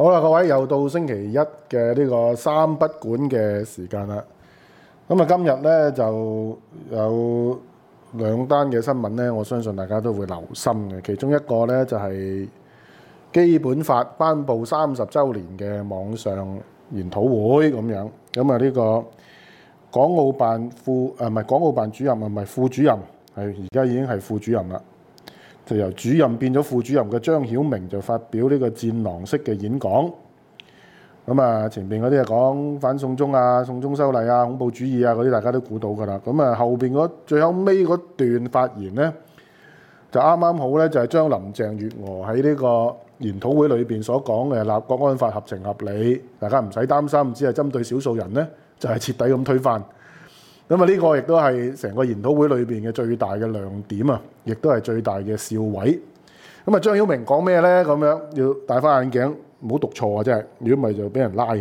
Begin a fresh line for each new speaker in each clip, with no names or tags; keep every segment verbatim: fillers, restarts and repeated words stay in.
好啦，各位又到星期一嘅呢個三不管嘅時間啦。咁啊，今日呢就有兩單嘅新聞呢，我相信大家都會留心嘅。其中一個呢就係基本法頒布三十週年嘅網上研討會咁樣。咁啊，呢個港澳辦副誒唔係港澳辦主任啊，唔係副主任，係而家已經係副主任啦。就由主任變咗副主任嘅張曉明就發表呢個戰狼式嘅演講。咁啊，前邊嗰啲係講反送中啊、送中修例啊、恐怖主義啊嗰啲，大家都估到㗎啦。咁啊，後邊嗰最後尾嗰段發言呢，就啱啱好呢，就係將林鄭月娥喺呢個研討會裏邊所講嘅立國安法合情合理，大家唔使擔心，只係針對少數人呢，就係徹底咁推翻。咁啊，呢個亦都係成個研討會裏邊嘅最大嘅亮點啊，亦都係最大嘅笑位。咁啊，張曉明講咩呢？咁樣要戴翻眼鏡，唔好讀錯啊！真係，如果唔係就俾人拉。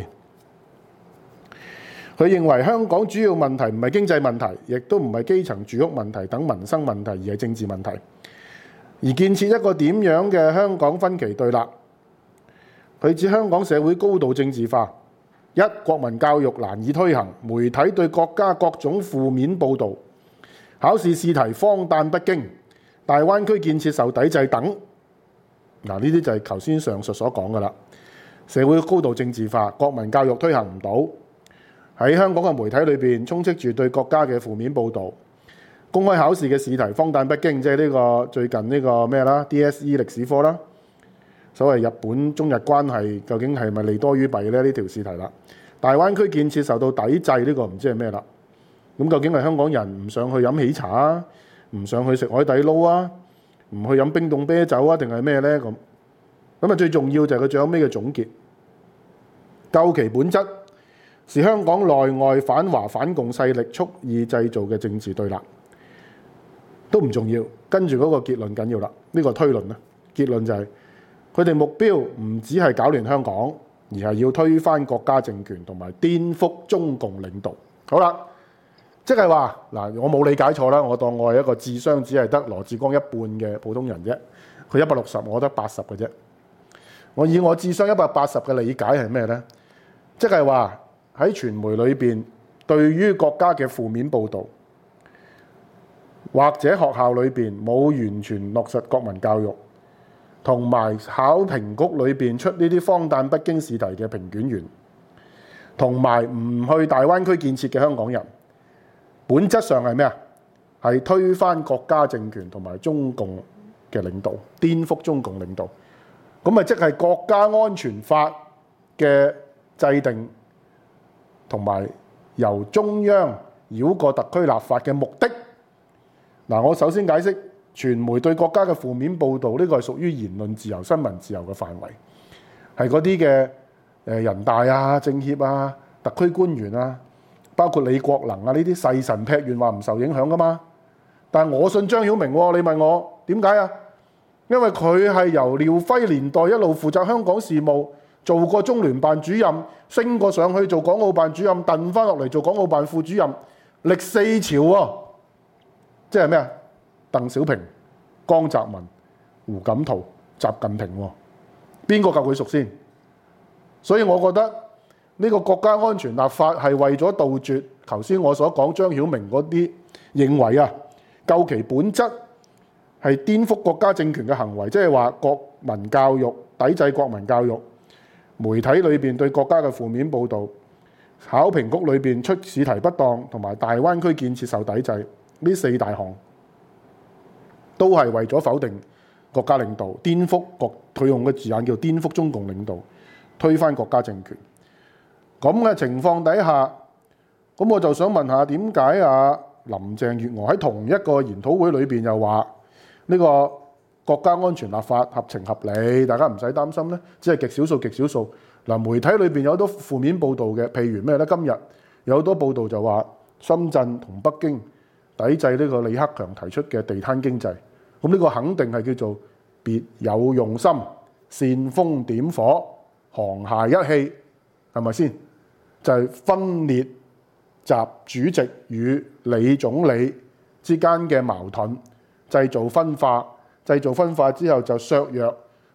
佢認為香港主要問題唔係經濟問題，亦都唔係基層住屋問題等民生問題，而係政治問題。而建設一個點樣嘅香港分歧對立。佢指香港社會高度政治化。一、國民教育難以推行，媒體對國家各種負面報導，考試試題荒誕不經，大灣區建設受抵制等。嗱，呢啲就係頭先上述所講嘅啦。社會高度政治化，國民教育推行唔到，喺香港嘅媒體裏邊充斥住對國家嘅負面報導，公開考試嘅試題荒誕不經，即係呢個最近呢個咩啦 D S E 歷史科啦。所謂日本中日關係究竟係咪利多於弊呢？呢條試題啦。大灣區建設受到抵制，呢、這個唔知係咩啦。咁究竟係香港人唔想去飲喜茶啊，唔想去食海底撈啊，唔去飲冰凍啤酒啊，定係咩呢？咁咁啊，最重要就係佢最後尾嘅總結。究其本質是香港內外反華反共勢力蓄意製造嘅政治對立，都唔重要。跟住嗰個結論緊要啦，呢、這個推論呢，結論就係、是。佢哋目標唔只係搞亂香港，而係要推翻國家政權同埋顛覆中共領導。好啦，即係話嗱，我冇理解錯啦，我當我係一個智商只係得羅致光一半嘅普通人啫。佢一百六十，我得八十嘅啫。我以我智商一百八十嘅理解係咩呢？即係話喺傳媒裏邊，對於國家嘅負面報導，或者學校裏邊冇完全落實國民教育。同埋考評局裏邊出呢啲荒誕不經試題嘅評卷員，同埋唔去大灣區建設嘅香港人，本質上係咩啊？係推翻國家政權同埋中共嘅領導，顛覆中共領導。咁啊，即係國家安全法嘅制定，同埋由中央繞過特區立法嘅目的。嗱，我首先解釋。傳媒對國家嘅負面報導，呢個係屬於言論自由、新聞自由嘅範圍，係嗰啲嘅誒人大啊、政協啊、特區官員啊，包括李國能啊呢啲誓神劈願話唔受影響噶嘛。但係我信張曉明喎，你問我點解啊？因為佢係由廖輝年代一路負責香港事務，做過中聯辦主任，升過上去做港澳辦主任，燉翻落嚟做港澳辦副主任，歷四朝喎，即係咩啊？鄧小平、江澤民、胡錦濤、習近平，邊個夠佢熟先？所以我覺得呢個國家安全立法係為咗杜絕頭先我所講張曉明嗰啲認為啊，究其本質係顛覆國家政權嘅行為，即係話國民教育抵制國民教育，媒體裏邊對國家嘅負面報導，考評局裏邊出試題不當，同埋大灣區建設受抵制，呢四大項。都係為咗否定國家領導，顛覆國，佢用嘅字眼叫顛覆中共領導，推翻國家政權。咁嘅情況底下，咁我就想問下點解啊林鄭月娥喺同一個研討會裏邊又話呢個國家安全立法合情合理，大家唔使擔心呢，只係極少數極少數。嗱，媒體裏邊有好多負面報導嘅，譬如咩呢？今日有好多報導就話深圳同北京抵制呢個李克強提出嘅地攤經濟，咁呢個肯定係叫做別有用心、煽風點火、沆瀣一氣，係咪先？就係、是、分裂習主席與李總理之間嘅矛盾，製造分化，製造分化之後就削弱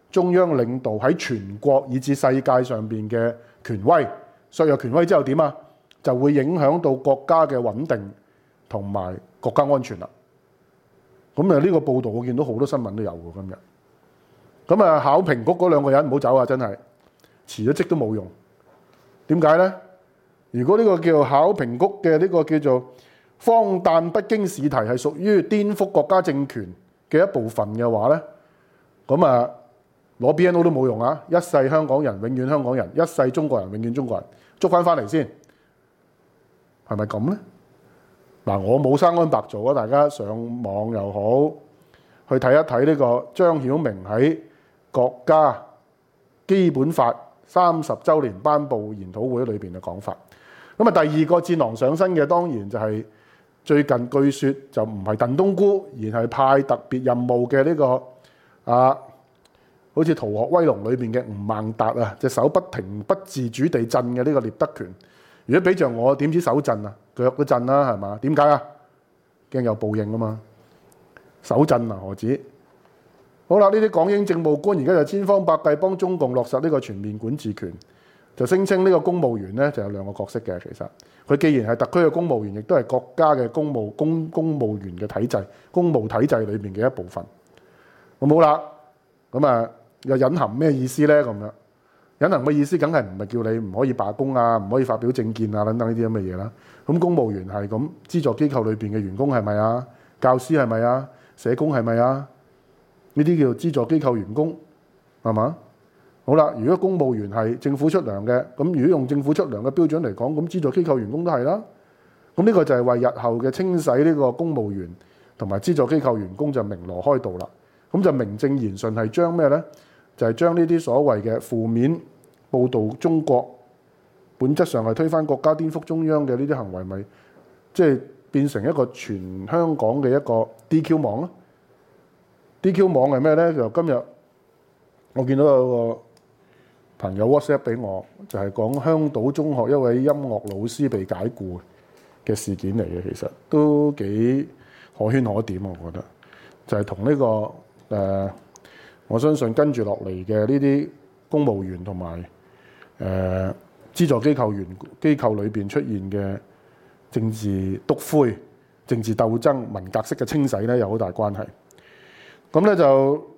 中央領導喺全國以至世界上邊嘅權威，削弱權威之後點啊？就會影響到國家嘅穩定同埋國家安全啦。咁啊，呢個報導我見到好多新聞都有喎今日。咁啊，考評局嗰兩個人唔好走啊！真係辭咗職都冇用。點解呢？如果呢個叫考評局嘅呢個叫做荒誕不經試題係屬於顛覆國家政權嘅一部分嘅話呢，咁啊攞 B N O 都冇用啊！一世香港人，永遠香港人；一世中國人，永遠中國人。捉翻翻嚟先，係咪咁呢？嗱，我冇生安白做啊！大家上網又好，去睇一睇呢個張曉明喺國家基本法三十週年頒布研討會裏邊嘅講法。咁啊，第二個戰狼上身嘅當然就係最近據說就唔係鄧東姑，而係派特別任務嘅呢個啊，好似《逃學威龍》裏邊嘅吳孟達啊，隻手不停不自主地震嘅呢個聶德權。如果俾着我，點知手震啊？腳都震啦，係嘛？點解啊？驚有報應啊嘛！手震啊，何止？好啦，呢啲港英政務官而家就千方百計幫中共落實呢個全面管治權，就聲稱呢個公務員咧就有兩個角色嘅。其實佢既然係特區嘅公務員，亦都係國家嘅公務公公務員嘅體制、公務體制裏邊嘅一部分。咁好啦，咁啊又隱含咩意思咧？咁樣隱含嘅意思，梗係唔係叫你唔可以罷工啊，唔可以發表政見啊等等呢啲咁嘅嘢啦。咁公務員係咁，資助機構裏邊嘅員工係咪啊？教師係咪啊？社工係咪啊？呢啲叫做資助機構員工，係嘛？好啦，如果公務員係政府出糧嘅，咁如果用政府出糧嘅標準嚟講，咁資助機構員工都係啦。咁呢個就係為日後嘅清洗呢個公務員同埋資助機構員工就明鑼開道啦。咁就名正言順係將咩呢？就係將呢啲所謂嘅負面報導中國，本質上係推翻國家、顛覆中央嘅呢啲行為，咪即係變成一個全香港嘅一個 D Q 網咯。D Q 網係咩呢？就今日我見到有個朋友 WhatsApp 俾我，就係講香島中學一位音樂老師被解僱嘅事件嚟嘅，其實都幾可圈可點，我覺得就係同呢個誒、呃，我相信跟住落嚟嘅呢啲公務員同埋誒資助機構員機構裏邊出現嘅政治篤灰、政治鬥爭、文革式嘅清洗咧，有好大關係。咁咧就誒、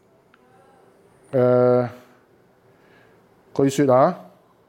呃，據說啊，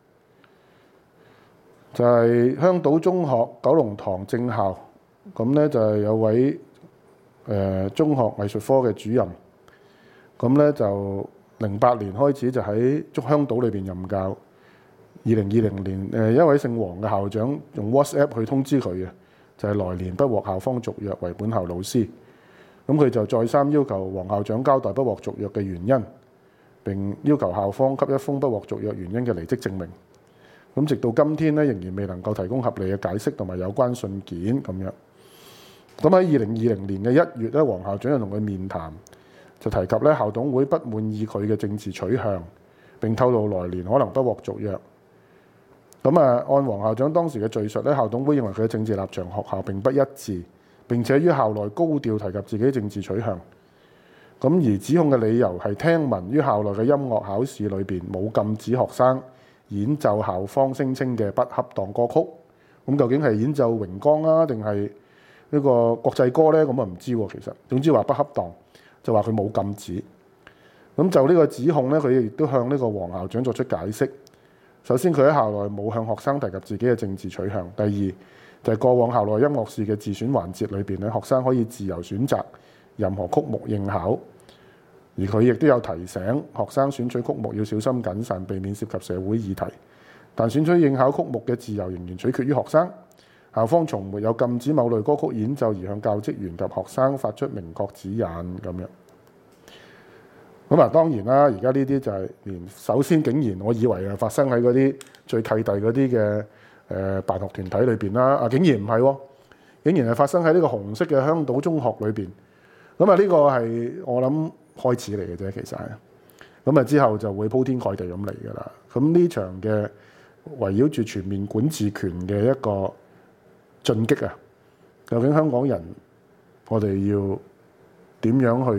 就係、是、香島中學九龍塘正校，咁咧就係有位誒、呃、中學藝術科嘅主任，咁咧就零八年開始就喺竹香島裏邊任教，二零二零年誒一位姓黃嘅校長用 WhatsApp 去通知佢嘅，就係、是、來年不獲校方續約為本校老師。咁佢就再三要求黃校長交代不獲續約嘅原因，並要求校方給一封不獲續約原因嘅離職證明。咁直到今天咧，仍然未能夠提供合理嘅解釋同埋有關信件咁樣。咁喺二零二零年嘅一月咧，黃校長又同佢面談，就提及咧校董會不滿意佢嘅政治取向，並透露來年可能不獲續約。咁啊，按黃校長當時嘅敘述咧，校董會認為佢嘅政治立場學校並不一致。並且於校內高調提及自己政治取向，咁而指控嘅理由係聽聞於校內嘅音樂考試裏邊冇禁止學生演奏校方聲稱嘅不恰當歌曲。咁究竟係演奏榮光啊，定係呢個國際歌呢？咁啊唔知喎。其實總之話不恰當，就話佢冇禁止。咁就呢個指控呢，佢亦都向呢個黃校長作出解釋。首先，佢喺校內冇向學生提及自己嘅政治取向。第二，就係過往校內音樂試嘅自選環節裏邊咧，學生可以自由選擇任何曲目應考，而佢亦都有提醒學生選取曲目要小心謹慎，避免涉及社會議題。但選取應考曲目嘅自由仍然取決於學生。校方從沒有禁止某類歌曲演奏，而向教職員及學生發出明確指引咁樣。咁啊，當然啦，而家呢啲就係連首先竟然我以為係發生喺嗰啲最契弟嗰啲嘅。誒辦學團體裏邊啦，啊竟然唔係喎，竟然係發生喺呢個紅色嘅香島中學裏邊。咁啊，呢個係我諗開始嚟嘅啫，其實係。咁啊之後就會鋪天蓋地咁嚟㗎啦。咁呢場嘅圍繞住全面管治權嘅一個進擊啊，究竟香港人我哋要點樣去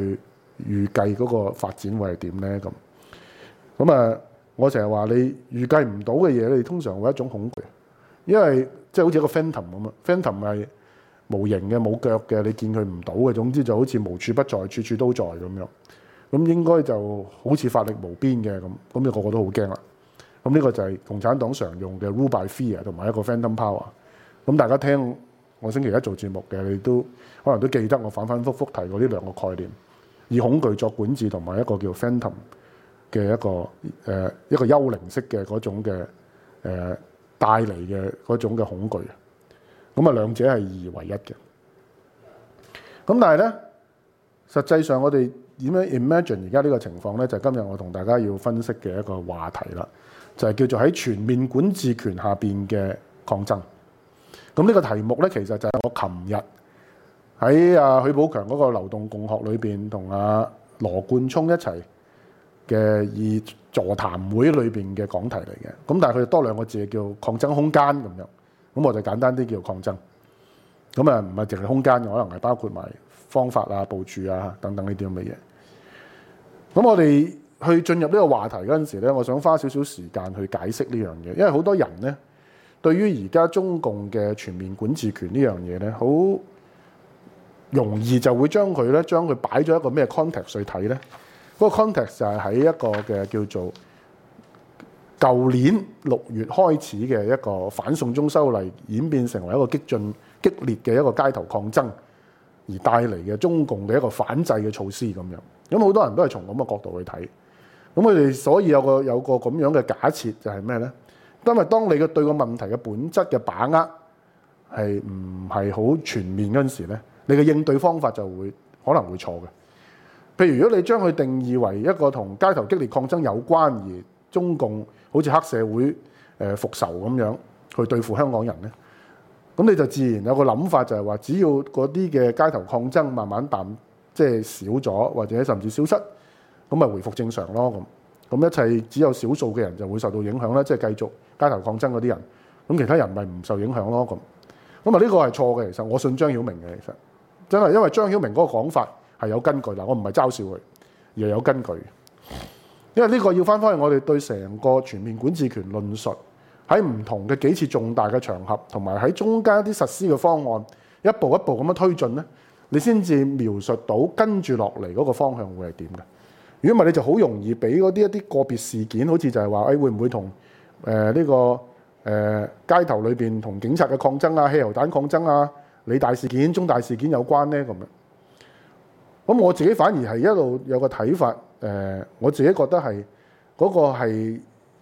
預計嗰個發展會係點咧？咁咁啊，我成日話你預計唔到嘅嘢，你通常會有一種恐懼，因為即係好似一個 phantom 咁啊 phantom 係無形嘅、冇腳嘅，你見佢唔到嘅，總之就好似無處不在、處處都在咁樣。咁應該就好似法力無邊嘅咁，咁你個個都好驚啦。咁呢個就係共產黨常用嘅 rule by fear 同埋一個 phantom power。咁大家聽我星期一做節目嘅，你都可能都記得我反反覆覆提過呢兩個概念，以恐懼作管治同埋一個叫 phantom 嘅一個誒、呃、一個幽靈式嘅嗰種嘅誒、呃、帶嚟嘅嗰種嘅恐懼。咁啊，兩者係二為一嘅。咁但係咧，實際上我哋點樣 imagine 而家呢個情況咧？就係、今日我同大家要分析嘅一個話題啦，就係、是、叫做喺全面管治權下邊嘅抗爭。咁呢個題目咧，其實就係我琴日喺阿許寶強嗰個流動共學裏邊同阿羅冠聰一齊嘅以座談會裏邊嘅講題嚟嘅。咁但係佢多兩個字叫抗爭空間咁樣。咁我就簡單啲叫抗爭。咁啊，唔係淨係空間，可能係包括埋方法啊、部署啊等等呢啲咁嘅嘢。咁我哋去進入呢個話題嗰陣時咧，我想花少少時間去解釋呢樣嘢，因為好多人咧對於而家中共嘅全面管治權呢樣嘢咧，好容易就會將佢咧將佢擺咗一個咩 context 去睇咧。嗰個 context 就係喺一個嘅叫做舊年六月開始嘅一個反送中修例演變成為一個激進激烈嘅一個街頭抗爭而帶嚟嘅中共嘅一個反制嘅措施咁樣。咁好多人都係從咁嘅角度去睇。咁佢哋所以有個有個咁樣嘅假設就係咩咧？因為當你嘅對個問題嘅本質嘅把握係唔係好全面嗰陣時咧，你嘅應對方法就會可能會錯嘅。譬如如果你將佢定義為一個同街頭激烈抗爭有關，而中共好似黑社會誒復仇咁樣去對付香港人咧，咁你就自然有個諗法就係話，只要嗰啲嘅街頭抗爭慢慢淡，即係少咗或者甚至消失，咁咪回復正常咯。咁咁一切只有少數嘅人就會受到影響啦，即係繼續街頭抗爭嗰啲人，咁其他人咪唔受影響咯。咁咁啊呢個係錯嘅。其實我信張曉明嘅，其實真係因為張曉明嗰個講法係有根據。嗱，我唔係嘲笑佢，而係有根據。因為呢個要翻返去我哋對成個全面管治權論述，喺唔同嘅幾次重大嘅場合，同埋喺中間一啲實施嘅方案，一步一步咁樣推進咧，你先至描述到跟住落嚟嗰個方向會係點嘅。如果唔係，你就好容易俾嗰啲一啲個別事件，好似就係話，誒、哎、會唔會同誒呢個誒、呃、街頭裏邊同警察嘅抗爭啊、汽油彈抗爭啊、理大事件、中大事件有關咧？咁樣，咁我自己反而係一路有個睇法。誒、呃，我自己覺得係嗰、那個係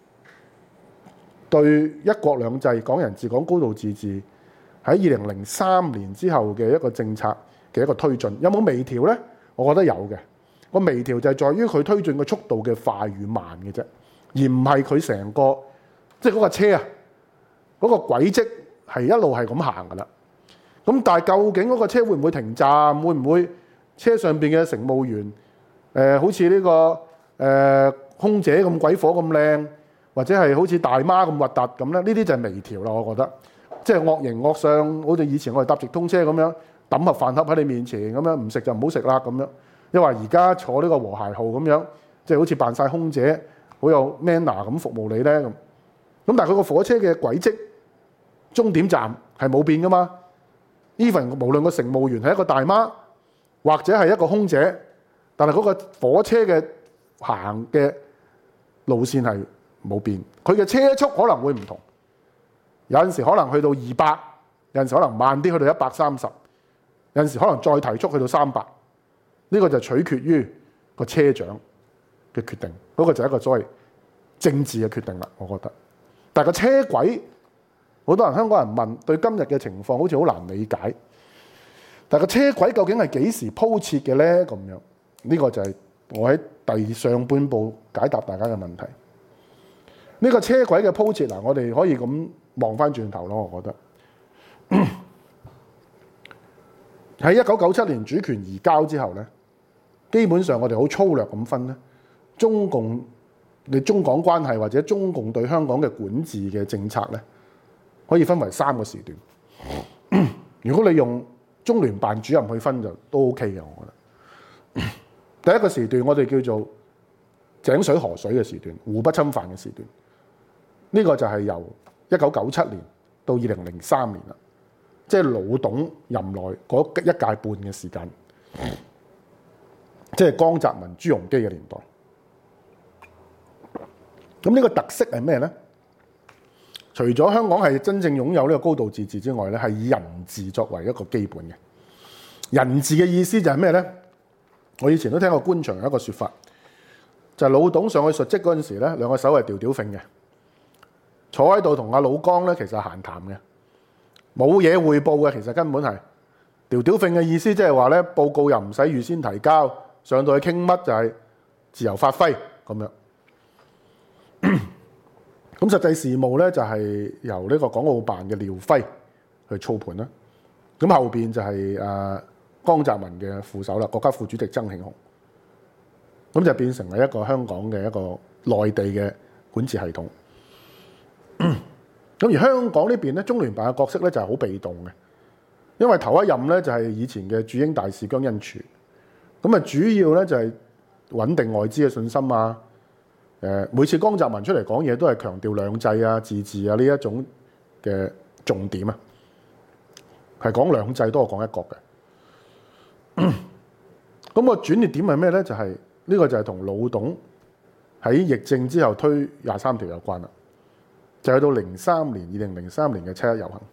對一國兩制、港人治港、高度自治喺二零零三年之後嘅一個政策嘅一個推進，有冇微調咧？我覺得有嘅。個微調就係在於佢推進嘅速度嘅快與慢嘅啫，而唔係佢成個即係嗰個車啊，嗰、那個軌跡係一路係咁行噶啦。咁但係究竟嗰個車會唔會停站？會唔會車上邊嘅乘務員？誒、呃、好似呢、這個誒、呃、空姐咁鬼火咁靚，或者係好似大媽咁核突咁咧？呢啲就係微調啦，我覺得。即係惡形惡相，好似以前我哋搭直通車咁樣抌盒飯盒喺你面前咁樣，唔食就唔好食啦咁樣。因為而家坐呢個和諧號咁樣，即係好似扮晒空姐，好有 manner 咁服務你咧咁。咁但係佢個火車嘅軌跡，終點站係冇變噶嘛。even 無論個乘務員係一個大媽，或者係一個空姐。但係嗰個火車嘅行嘅路線係冇變，佢嘅車速可能會唔同，有陣時可能去到二百，有陣時可能慢啲去到一百三十，有陣時可能再提速去到三百，呢個就取決於個車長嘅決定，嗰個就係一個所謂政治嘅決定啦，我覺得。但係個車軌，好多人香港人問，對今日嘅情況好似好難理解。但係個車軌究竟係幾時鋪設嘅咧？咁樣。呢個就係我喺第上半部解答大家嘅問題。呢個車軌嘅鋪設嗱，我哋可以咁望翻轉頭咯。我覺得喺一九九七年主權移交之後咧，基本上我哋好粗略咁分咧，中共你中港關係或者中共對香港嘅管治嘅政策咧，可以分為三個時段。如果你用中聯辦主任去分就都 OK 嘅，我覺得。 第一個時段我哋叫做井水河水嘅時段，互不侵犯嘅時段。呢、這個就係由一九九七年到二零零三年啦，即係老董任內嗰一屆半嘅時間，即係江澤民、朱鎔基嘅年代。咁呢個特色係咩咧？除咗香港係真正擁有呢個高度自治之外咧，係以人治作為一個基本嘅。人治嘅意思就係咩咧？我以前都聽過官場有一個説法，就係、是、老董上去述職嗰陣時咧，兩個手係吊吊揈嘅，坐喺度同阿老江咧，其實係閒談嘅，冇嘢匯報嘅，其實根本係吊吊揈嘅意思，即係話咧，報告又唔使預先提交，上到去傾乜就係自由發揮咁樣。咁實際事務咧就係由呢個港澳辦嘅廖輝去操盤啦。咁後邊就係誒江澤民嘅副手啦，國家副主席曾慶紅。咁就變成為一個香港嘅一個內地嘅管治系統。咁而香港呢邊咧，中聯辦嘅角色咧就係好被動嘅，因為頭一任咧就係以前嘅駐英大使姜恩柱。咁啊，主要咧就係穩定外資嘅信心啊。誒，每次江澤民出嚟講嘢都係強調兩制啊、自治啊呢一種嘅重點啊，係講兩制多過講一國嘅。咁個轉捩點係咩咧？就係、是、呢個就係同老董喺疫症之後推廿三條有關啦。就去到零三年，二零零三年嘅七一遊行，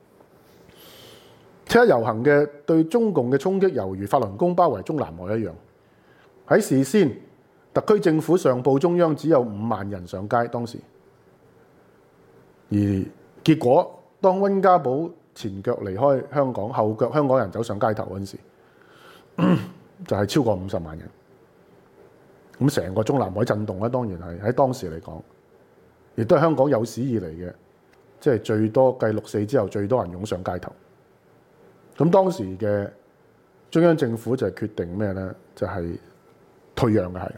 七一遊行嘅對中共嘅衝擊，猶如法輪功包圍中南海一樣。喺事先，特區政府上報中央只有五萬人上街，當時，而結果當溫家寶前腳離開香港，後腳香港人走上街頭嗰陣時，就係超過五十萬人。咁成個中南海震動咧，當然係喺當時嚟講，亦都係香港有史以嚟嘅，即係最多繼六四之後最多人湧上街頭。咁當時嘅中央政府就係決定咩咧？就係退讓嘅係。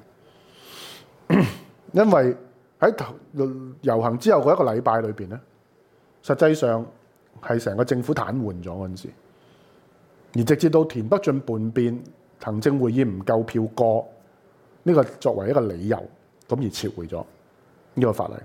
因為喺遊行之後嗰一個禮拜裏邊咧，實際上係成個政府癱瘓咗嗰陣時，而直至到田北俊叛變，行政會議唔夠票過，呢、這個作為一個理由，咁而撤回咗呢個法例。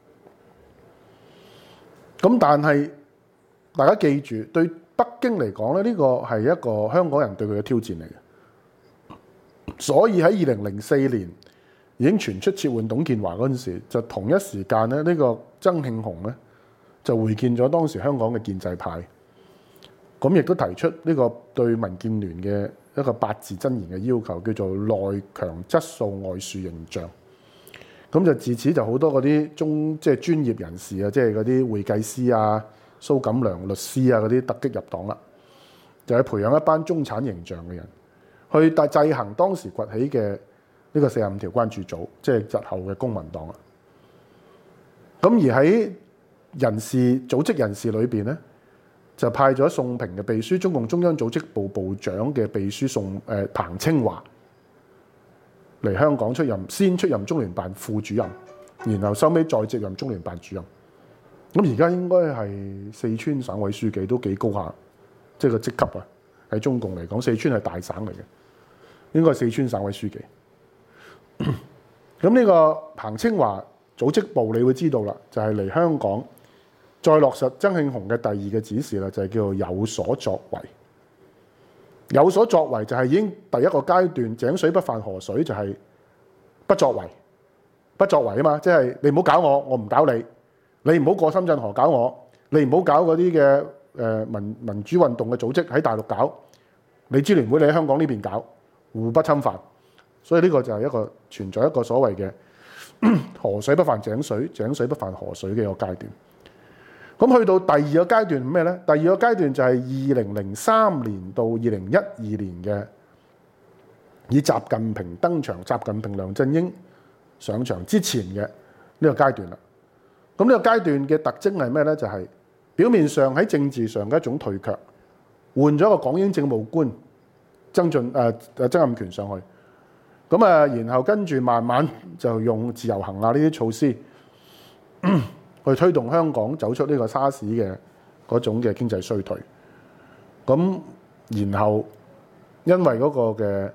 咁但係大家記住，對北京嚟講咧，呢、這個係一個香港人對佢嘅挑戰嚟嘅。所以喺二零零四年，已經傳出撤換董建華嗰陣時，就同一時間咧，呢個曾慶紅咧就會見咗當時香港嘅建制派，咁亦都提出呢個對民建聯嘅一個八字真言嘅要求，叫做內強質素外樹形象。咁就自此就好多嗰啲中即係專業人士啊，即係嗰啲會計師啊、蘇錦良律師啊嗰啲突擊入黨啦，就係培養一班中產形象嘅人，去大制衡當時崛起嘅呢個四十五條關注組，即係日後嘅公民黨啦。咁而喺人事組織人士裏邊咧，就派咗宋平嘅秘書、中共中央組織部部長嘅秘書宋誒、呃、彭清華嚟香港出任，先出任中聯辦副主任，然後收尾再接任中聯辦主任。咁而家應該係四川省委書記，都幾高下，即係個職級啊！喺中共嚟講，四川係大省嚟嘅，應該係四川省委書記。咁呢個彭清華組織部，你會知道啦，就係、是、嚟香港再落實曾慶紅嘅第二個指示啦，就係、是、叫做有所作為。有所作為就係已經第一個階段，井水不犯河水，就係不作為，不作為啊嘛，即係你唔好搞我，我唔搞你，你唔好過深圳河搞我，你唔好搞嗰啲嘅誒民民主運動嘅組織喺大陸搞，你支聯會你喺香港呢邊搞，互不侵犯。所以呢個就係一個存在一個所謂嘅河水不犯井水，井水不犯河水嘅一個階段。咁去到第二個階段係咩咧？第二個階段就係二零零三年到二零一二年嘅，以習近平登場、習近平、梁振英上場之前嘅呢個階段啦。咁呢個階段嘅特徵係咩咧？就係、是、表面上喺政治上嘅一種退卻，換咗個港英政務官曾俊誒誒曾蔭權上去。咁啊，然後跟住慢慢就用自由行啊呢啲措施去推動香港走出呢個沙士嘅嗰種嘅經濟衰退。咁然後因為嗰個嘅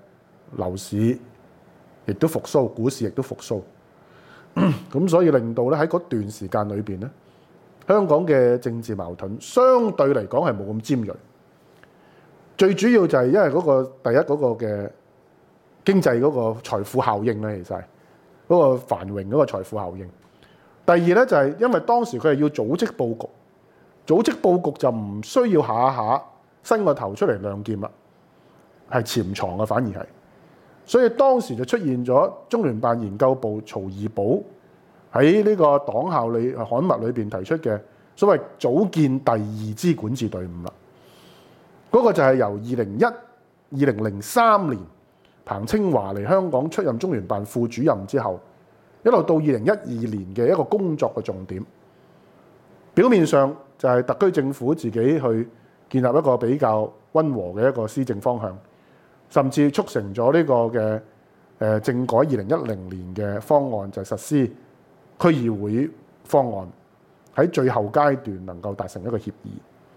樓市亦都復甦，股市亦都復甦。咁所以令到咧喺嗰段時間裏邊咧，香港嘅政治矛盾相對嚟講係冇咁尖鋭。最主要就係因為嗰個第一嗰個嘅經濟嗰個財富效應咧，其實係嗰個繁榮嗰個財富效應。第二咧就係因為當時佢係要組織佈局，組織佈局就唔需要下下伸個頭出嚟亮劍啦，係潛藏嘅反而係。所以當時就出現咗中聯辦研究部曹怡寶喺呢個黨校裏刊物裏邊提出嘅所謂組建第二支管治隊伍啦。嗰、那個就係由二零一二零零三年彭清華嚟香港出任中聯辦副主任之後，一路到二零一二年嘅一個工作嘅重點。表面上就係特區政府自己去建立一個比較溫和嘅一個施政方向。甚至促成咗呢個嘅誒政改二零一零年嘅方案，就係實施區議會方案，喺最後階段能夠達成一個協議。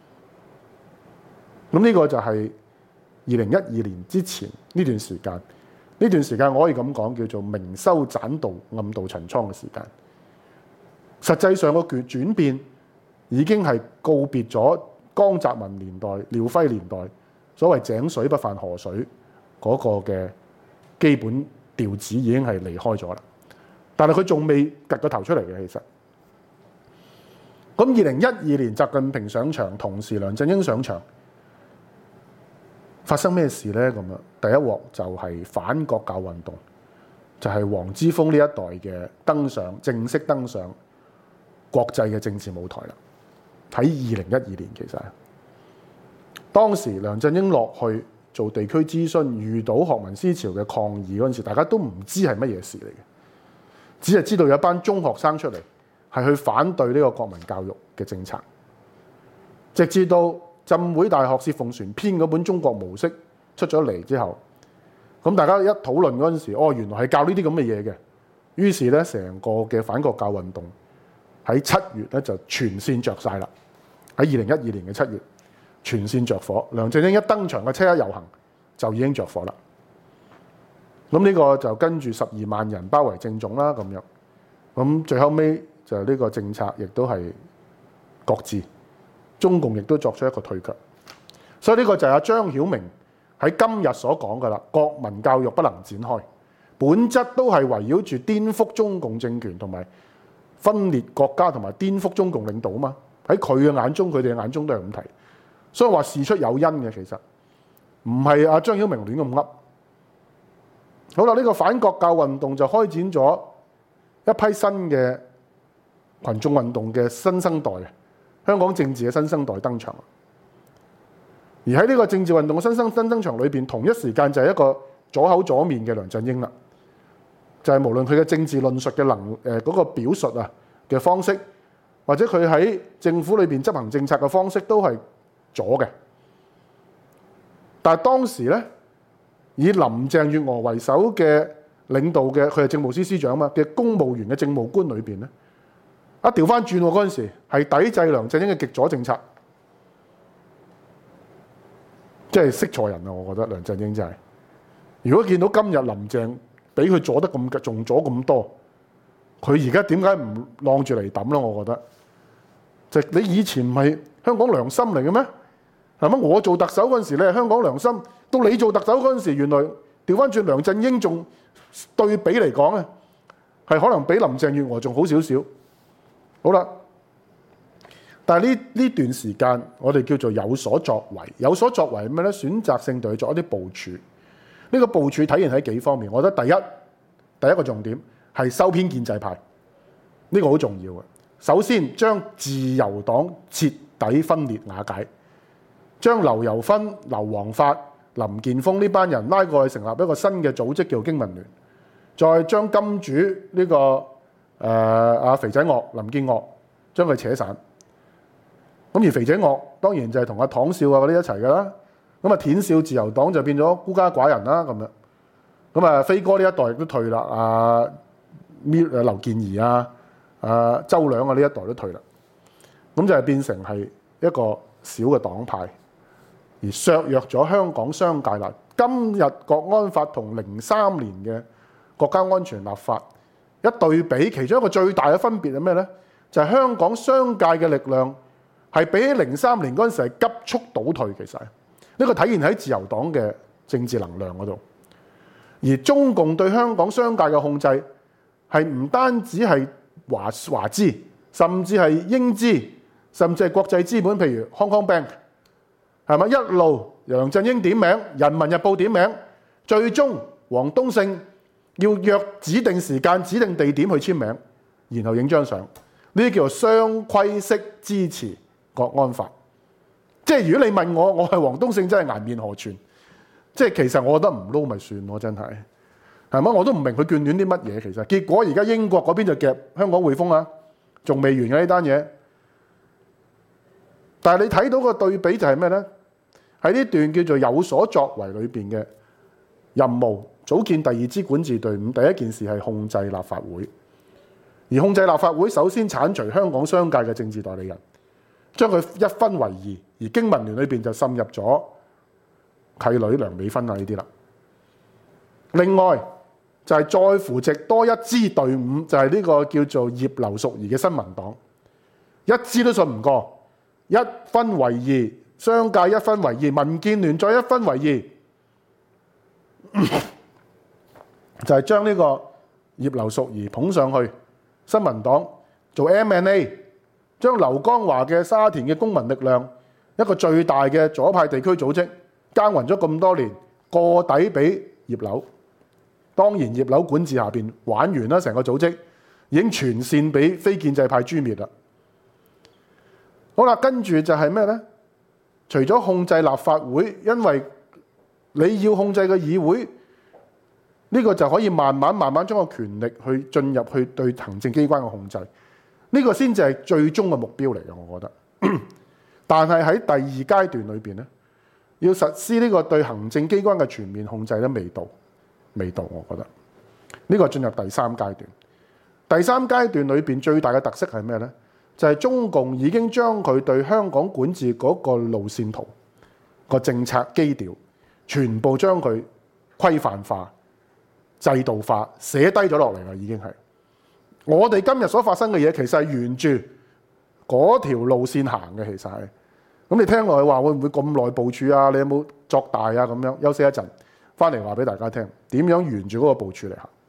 咁呢個就係二零一二年之前呢段時間，呢段時間我可以咁講叫做明修棧道、暗度陳倉嘅時間。實際上個轉轉變已經係告別咗江澤民年代、廖輝年代所謂井水不犯河水嗰個嘅基本調子已經係離開咗啦，但係佢仲未趌個頭出嚟嘅。其實，咁二零一二年習近平上場，同時梁振英上場，發生咩事呢？咁樣第一鑊就係反國教運動，就係黃之鋒呢一代嘅登上正式登上國際嘅政治舞台啦。喺二零一二年，其實當時梁振英落去做地區諮詢，遇到學民思潮嘅抗議嗰陣時，大家都唔知係乜嘢事嚟嘅，只係知道有一班中學生出嚟係去反對呢個國民教育嘅政策。直至到浸會大學薛鳳船編嗰本《中國模式》出咗嚟之後，咁大家一討論嗰陣時，哦，原來係教呢啲咁嘅嘢嘅。於是咧，成個嘅反國教運動喺七月咧就全線着晒啦。喺二零一二年嘅七月，全線着火。梁振英一登場嘅七一遊行就已經着火啦。咁呢個就跟住十二萬人包圍政總啦，咁樣。咁最後尾就呢個政策亦都係擱置，中共亦都作出一個退卻。所以呢個就係阿張曉明喺今日所講嘅啦，國民教育不能展開，本質都係圍繞住顛覆中共政權同埋分裂國家同埋顛覆中共領導啊嘛。喺佢嘅眼中，佢哋嘅眼中都係咁睇。所以話事出有因嘅，其實唔係阿張曉明亂咁噏。好啦，呢個反國教運動就開展咗一批新嘅群眾運動嘅新生代，香港政治嘅新生代登場。而喺呢個政治運動嘅新生新登場裏邊，同一時間就係一個左口左面嘅梁振英啦。就係無論佢嘅政治論述嘅能誒嗰個表述啊嘅方式，或者佢喺政府裏邊執行政策嘅方式都係左嘅。但係當時咧，以林鄭月娥為首嘅領導嘅，佢係政務司司長嘛嘅公務員嘅政務官裏邊咧，一調翻轉嗰陣時係抵制梁振英嘅極左政策，即係識錯人啊！我覺得梁振英真係，如果見到今日林鄭俾佢阻得咁仲阻咁多，佢而家點解唔晾住嚟抌咧？我覺得就係、你以前唔係香港良心嚟嘅咩？係咪？我做特首嗰陣時，你係香港良心；到你做特首嗰陣時，原來調翻轉梁振英仲對比嚟講咧，係可能比林鄭月娥仲好少少。好啦，但係呢呢段時間，我哋叫做有所作為。有所作為係咩咧？選擇性地去做一啲部署。呢、這個部署體現喺幾方面？我覺得第一，第一個重點係收編建制派，呢、這個好重要嘅。首先將自由黨徹底分裂瓦解，將劉柔芬、劉皇發、林健鋒呢班人拉過去成立一個新嘅組織叫經民聯，再將金主呢、這個誒阿、呃、肥仔惡林建岳將佢扯散。咁而肥仔惡當然就係同阿唐少啊嗰啲一齊㗎啦。咁啊，田少自由黨就變咗孤家寡人啦，咁樣。咁啊，飛哥呢一代亦都退啦，啊，咪誒劉健儀啊，啊周梁啊呢一代都退啦。咁就係變成係一個小嘅黨派。 而削弱咗香港商界啦。今日國安法同零三年嘅國家安全立法一對比，其中一個最大嘅分別係咩呢？就係、是、香港商界嘅力量係比起零三年嗰陣時係急速倒退。其實呢個體現喺自由黨嘅政治能量嗰度，而中共對香港商界嘅控制係唔單止係華華資，甚至係英資，甚至係國際資本，譬如 Hong Kong Bank， 係咪一路梁振英點名，《人民日報》點名，最終王冬勝要約指定時間、指定地點去簽名，然後影張相，呢啲叫做雙規式支持國安法。即係如果你問我，我係王冬勝，真係顏面何存？即係其實我覺得唔撈咪算咯，真係係咪？我都唔明佢眷戀啲乜嘢。其實結果而家英國嗰邊就夾香港匯豐啊，仲未完嘅呢單嘢。但係你睇到個對比就係咩呢？喺呢段叫做有所作為裏邊嘅任務，組建第二支管治隊伍，第一件事係控制立法會。而控制立法會，首先剷除香港商界嘅政治代理人，將佢一分為二。而經民聯裏邊就滲入咗契女梁美芬啊呢啲啦。另外就係再扶植多一支隊伍，就係呢個叫做葉劉淑儀嘅新民黨，一支都信唔過，一分為二，商界一分為二，民建聯再一分為二，就係將呢個葉劉淑儀捧上去新民黨做 M and A， 將劉江華嘅沙田嘅公民力量，一個最大嘅左派地區組織，耕耘咗咁多年，過底俾葉劉。當然葉劉管治下邊玩完啦，成個組織已經全線俾非建制派誅滅啦。好啦，跟住就係咩呢？除咗控制立法會，因為你要控制個議會，呢個就可以慢慢慢慢將個權力去進入去對行政機關嘅控制，呢個先至係最終嘅目標嚟嘅，我覺得。但係喺第二階段裏邊咧，要實施呢個對行政機關嘅全面控制咧，未到，未到，我覺得呢個進入第三階段。第三階段裏邊最大嘅特色係咩呢？就係中共已經將佢對香港管治嗰個路線圖、個政策基調，全部將佢規範化、制度化，寫低咗落嚟啦，已經係。我哋今日所發生嘅嘢，其實係沿住嗰條路線行嘅，其實係。咁你聽落去話會唔會咁耐部署啊？你有冇作大啊？咁樣休息一陣，翻嚟話俾大家聽點樣沿住嗰個部署嚟行。